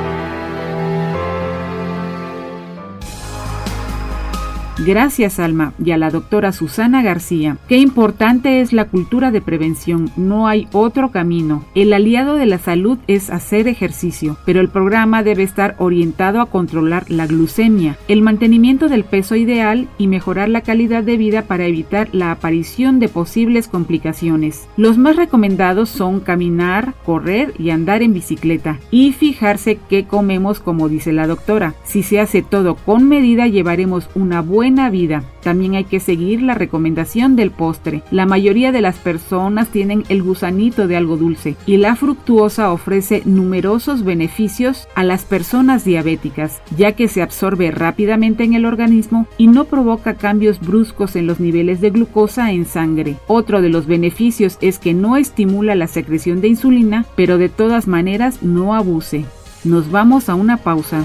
Gracias, Alma, y a la doctora Susana García. Qué importante es la cultura de prevención, no hay otro camino. El aliado de la salud es hacer ejercicio, pero el programa debe estar orientado a controlar la glucemia, el mantenimiento del peso ideal y mejorar la calidad de vida para evitar la aparición de posibles complicaciones. Los más recomendados son caminar, correr y andar en bicicleta, y fijarse qué comemos, como dice la doctora. Si se hace todo con medida, llevaremos una buena vida. También hay que seguir la recomendación del postre. La mayoría de las personas tienen el gusanito de algo dulce, y la fructuosa ofrece numerosos beneficios a las personas diabéticas, ya que se absorbe rápidamente en el organismo y no provoca cambios bruscos en los niveles de glucosa en sangre. Otro de los beneficios es que no estimula la secreción de insulina, pero de todas maneras no abuse. Nos vamos a una pausa.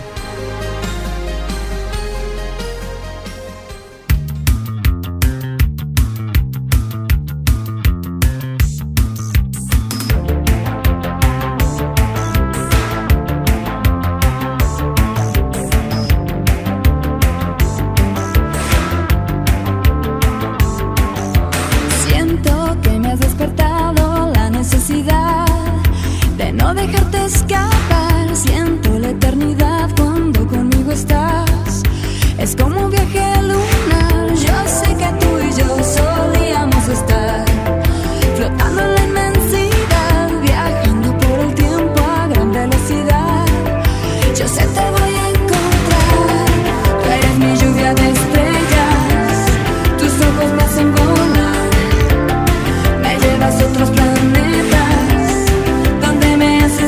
Otros planetas donde me hace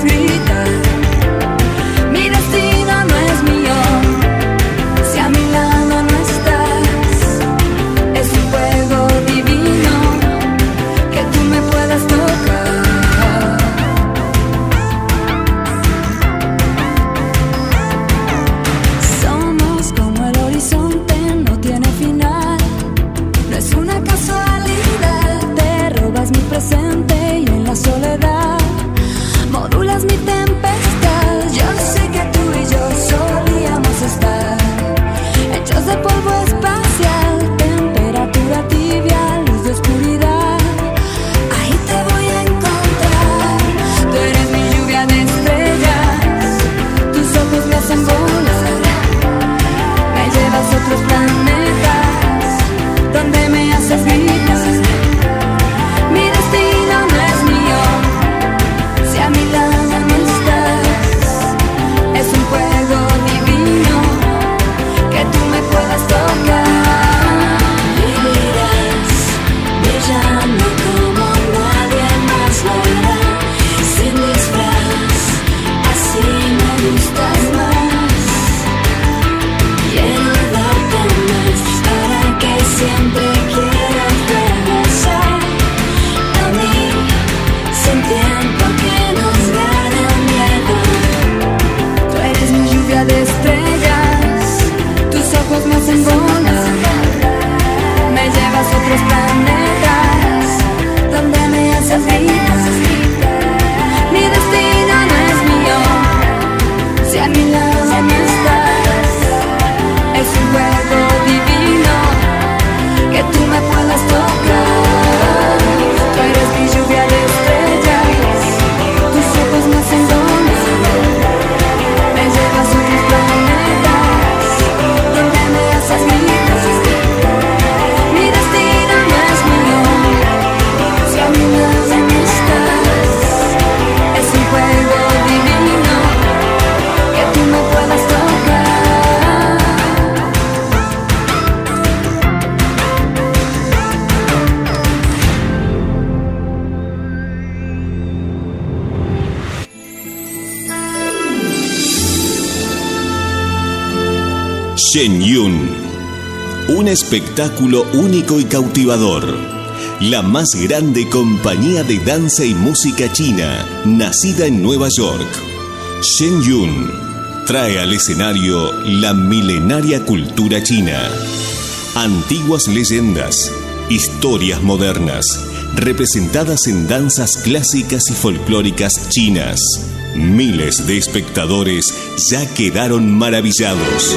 Shenyun, un espectáculo único y cautivador. La más grande compañía de danza y música china, nacida en Nueva York. Shenyun trae al escenario la milenaria cultura china. Antiguas leyendas, historias modernas, representadas en danzas clásicas y folclóricas chinas. Miles de espectadores ya quedaron maravillados.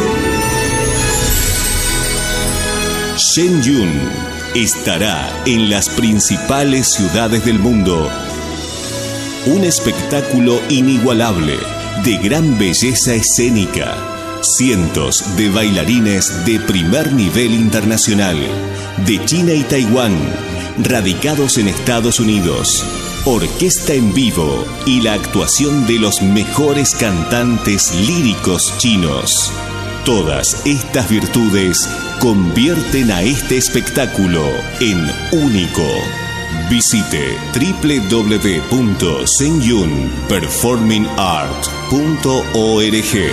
Shenyun estará en las principales ciudades del mundo. Un espectáculo inigualable, de gran belleza escénica. Cientos de bailarines de primer nivel internacional, de China y Taiwán, radicados en Estados Unidos. Orquesta en vivo y la actuación de los mejores cantantes líricos chinos. Todas estas virtudes convierten a este espectáculo en único. Visite doble u doble u doble u punto shenyun performing art punto org.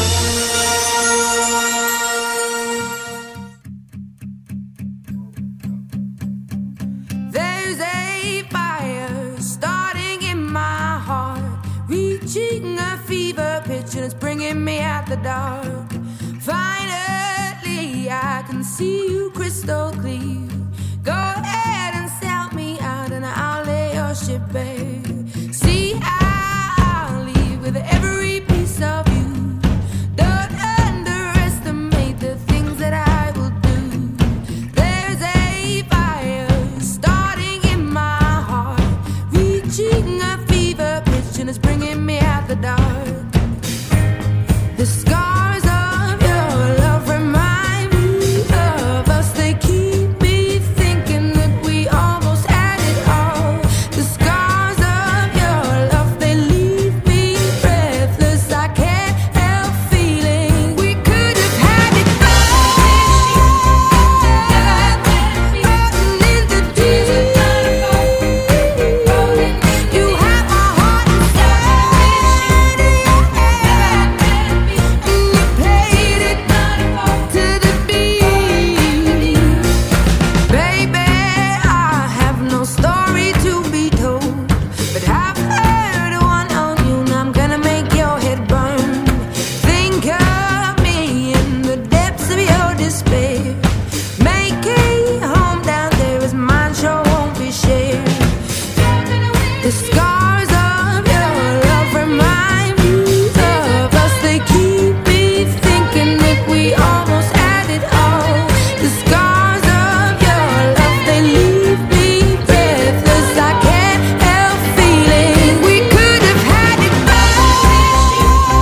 It's bringing me out the dark. Finally, I can see you crystal clear. Go ahead and sell me out, and I'll lay your ship bare. See, I'll leave with every piece of you. Don't underestimate the things that I will do. There's a fire starting in my heart, reaching a fever pitch, and it's bringing me out the dark. The scars of your love remind me of us. They keep me thinking that we almost had it all. The scars of your love, they leave me breathless. I can't help feeling we could have had it all. In the desert, you have my heart inside. Played it to the beat. Baby, I have no story to be told, but I've heard one on you, and I'm gonna make your head burn. Think of me in the depths of your despair. Make a home down there, as mine sure won't be shared. The scars of your love remind me of us. They keep me thinking that we almost had it all. The scars of your love, they leave me breathless. I can't help feeling we could have had it all.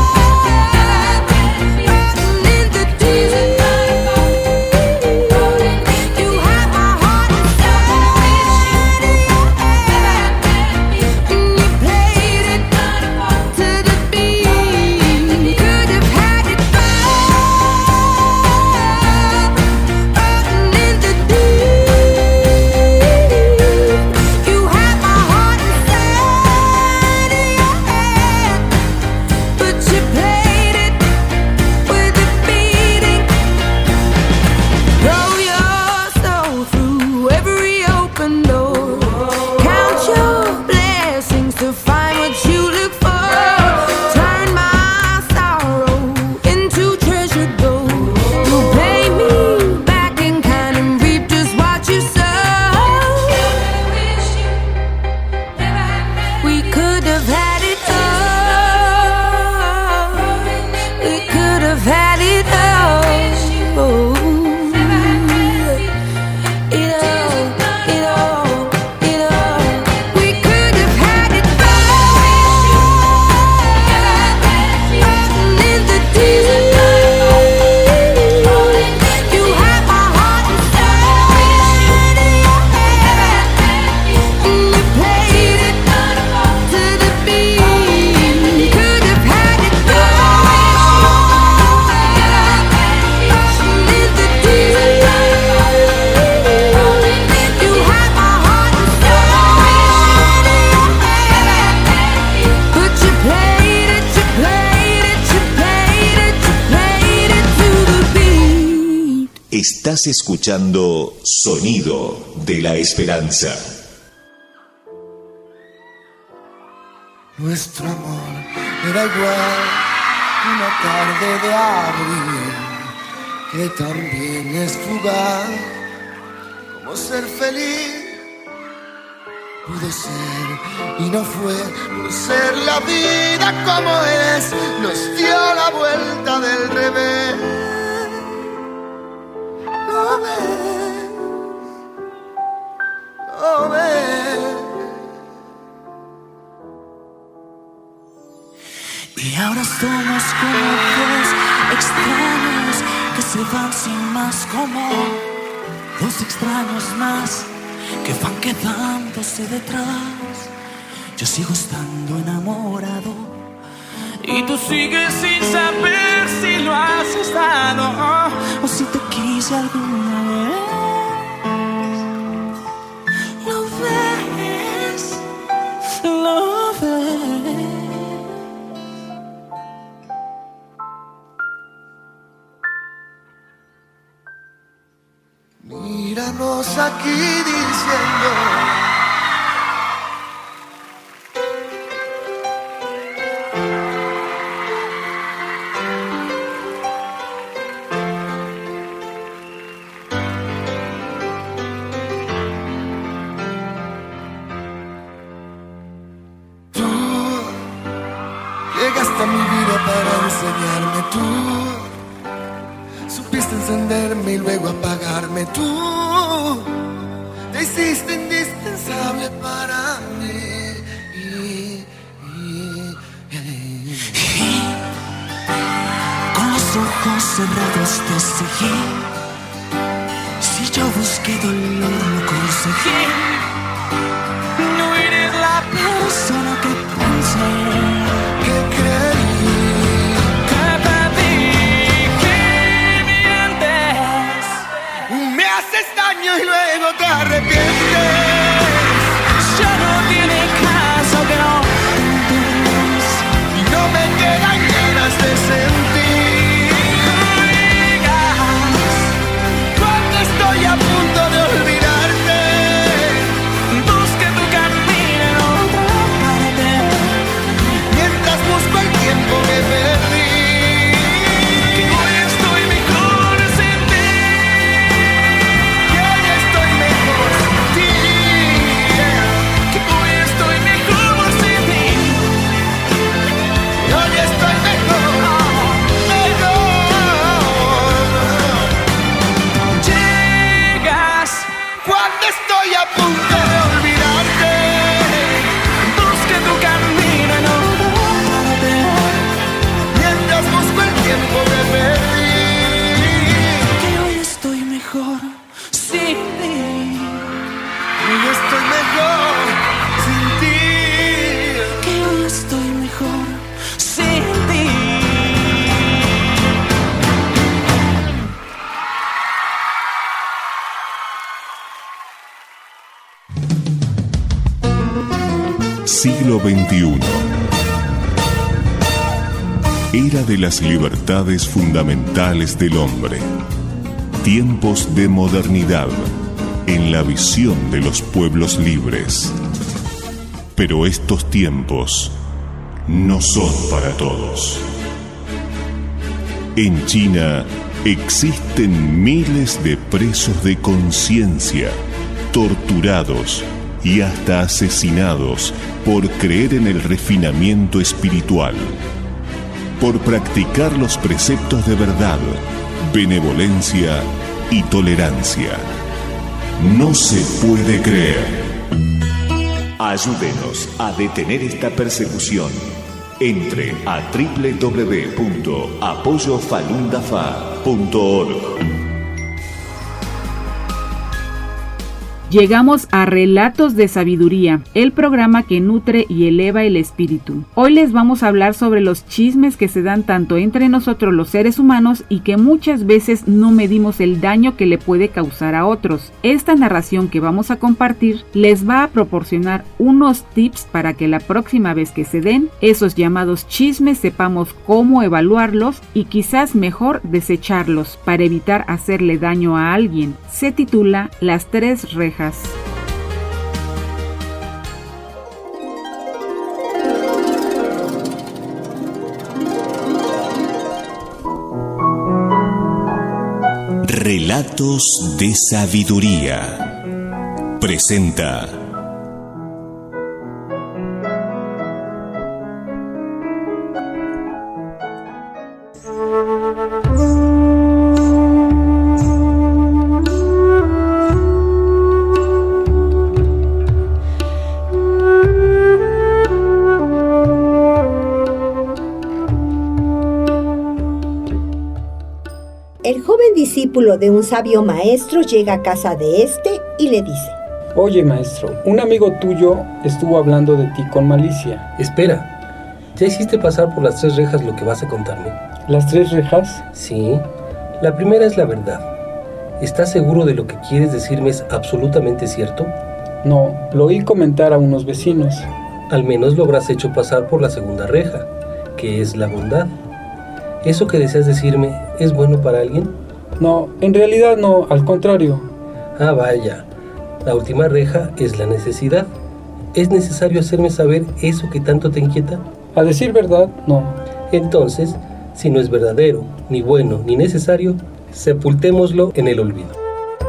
In the desert, you have my heart inside. Estás escuchando Sonido de la Esperanza. Nuestro amor era igual una tarde de abril, que también es fugaz, como ser feliz. Pudo ser y no fue, pudo ser la vida como es, nos dio la vuelta del revés. Lo ves, lo ves. Y ahora somos como dos extraños que se van sin más, como dos extraños más que van quedándose detrás. Yo sigo estando enamorado y tú sigues sin saber si lo has estado o si te quise alguna vez. Lo ves, lo ves. Míranos aquí diciendo tú llegaste a mi vida para enseñarme, tú supiste encenderme y luego apagarme, tú te hiciste indispensable para mí. Y, y, y, y con los ojos cerrados te seguí. Si yo busqué dolor lo conseguí. No eres la persona que pensé, que creí. Y luego te arrepientes. Ya no tiene caso que no intentes, y no me quedan ganas de sentir. Cuando estoy a punto de olvidarte, busque tu camino en otra parte, mientras busco el tiempo que perdí. Estoy a punto de olvidarte. Busque tu camino en otra parte, mientras busco el tiempo que perdí. Que hoy estoy mejor sin ti. Hoy estoy mejor sin ti. Que hoy estoy mejor sin ti. Siglo veintiuno. Era de las libertades fundamentales del hombre. Tiempos de modernidad en la visión de los pueblos libres. Pero estos tiempos no son para todos. En China existen miles de presos de conciencia, torturados y hasta asesinados por creer en el refinamiento espiritual, por practicar los preceptos de verdad, benevolencia y tolerancia. No se puede creer. Ayúdenos a detener esta persecución. Entre a doble u doble u doble u punto apoyo falun dafa punto org. Llegamos a Relatos de Sabiduría, el programa que nutre y eleva el espíritu. Hoy les vamos a hablar sobre los chismes que se dan tanto entre nosotros los seres humanos y que muchas veces no medimos el daño que le puede causar a otros. Esta narración que vamos a compartir les va a proporcionar unos tips para que la próxima vez que se den esos llamados chismes sepamos cómo evaluarlos y quizás mejor desecharlos para evitar hacerle daño a alguien. Se titula Las Tres Rejas. Relatos de Sabiduría. Presenta El joven discípulo de un sabio maestro llega a casa de este y le dice: Oye, maestro, un amigo tuyo estuvo hablando de ti con malicia. Espera, ¿ya hiciste pasar por las tres rejas lo que vas a contarme? ¿Las tres rejas? Sí, la primera es la verdad. ¿Estás seguro de lo que quieres decirme es absolutamente cierto? No, lo oí comentar a unos vecinos. Al menos lo habrás hecho pasar por la segunda reja, que es la bondad. ¿Eso que deseas decirme es bueno para alguien? No, en realidad no, al contrario. Ah, vaya. La última reja es la necesidad. ¿Es necesario hacerme saber eso que tanto te inquieta? A decir verdad, no. Entonces, si no es verdadero, ni bueno, ni necesario, sepultémoslo en el olvido.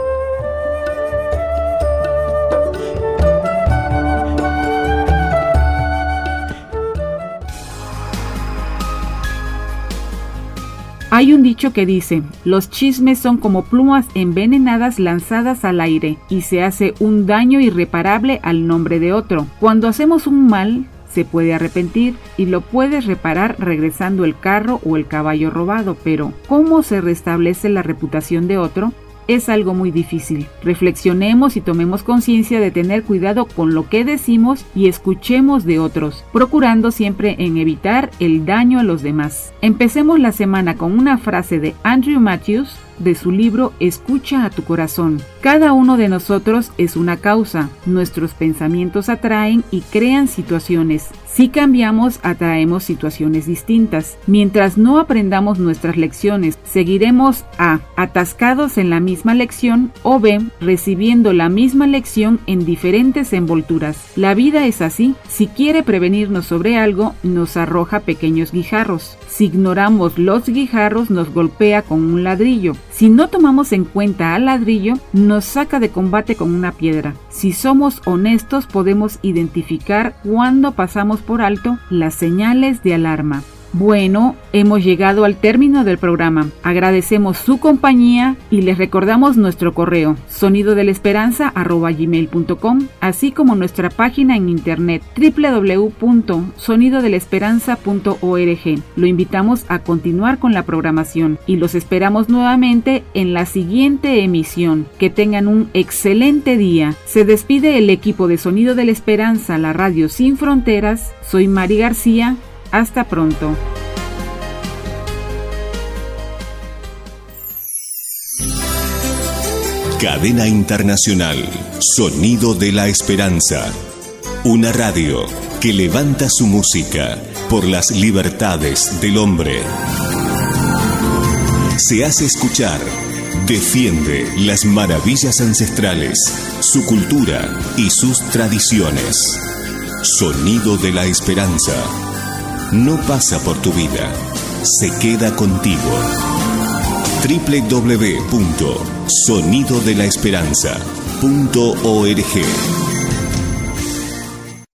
Hay un dicho que dice, los chismes son como plumas envenenadas lanzadas al aire y se hace un daño irreparable al nombre de otro. Cuando hacemos un mal, se puede arrepentir y lo puedes reparar regresando el carro o el caballo robado, pero ¿cómo se restablece la reputación de otro? Es algo muy difícil. Reflexionemos y tomemos conciencia de tener cuidado con lo que decimos y escuchemos de otros, procurando siempre en evitar el daño a los demás. Empecemos la semana con una frase de Andrew Matthews de su libro Escucha a tu corazón. Cada uno de nosotros es una causa. Nuestros pensamientos atraen y crean situaciones. Si cambiamos, atraemos situaciones distintas. Mientras no aprendamos nuestras lecciones, seguiremos A. atascados en la misma lección o B. recibiendo la misma lección en diferentes envolturas. La vida es así. Si quiere prevenirnos sobre algo, nos arroja pequeños guijarros. Si ignoramos los guijarros, nos golpea con un ladrillo. Si no tomamos en cuenta al ladrillo, nos saca de combate con una piedra. Si somos honestos, podemos identificar cuando pasamos por alto las señales de alarma. Bueno, hemos llegado al término del programa. Agradecemos su compañía y les recordamos nuestro correo sonido de la esperanza arroba gmail punto com, así como nuestra página en internet doble u doble u doble u punto sonido de la esperanza punto org. Lo invitamos a continuar con la programación y los esperamos nuevamente en la siguiente emisión. Que tengan un excelente día. Se despide el equipo de Sonido de la Esperanza, la radio sin fronteras. Soy Mari García. Hasta pronto. Cadena Internacional, Sonido de la Esperanza. Una radio que levanta su música por las libertades del hombre. Se hace escuchar, defiende las maravillas ancestrales, su cultura y sus tradiciones. Sonido de la Esperanza. No pasa por tu vida, se queda contigo. doble u doble u doble u punto sonido de la esperanza punto org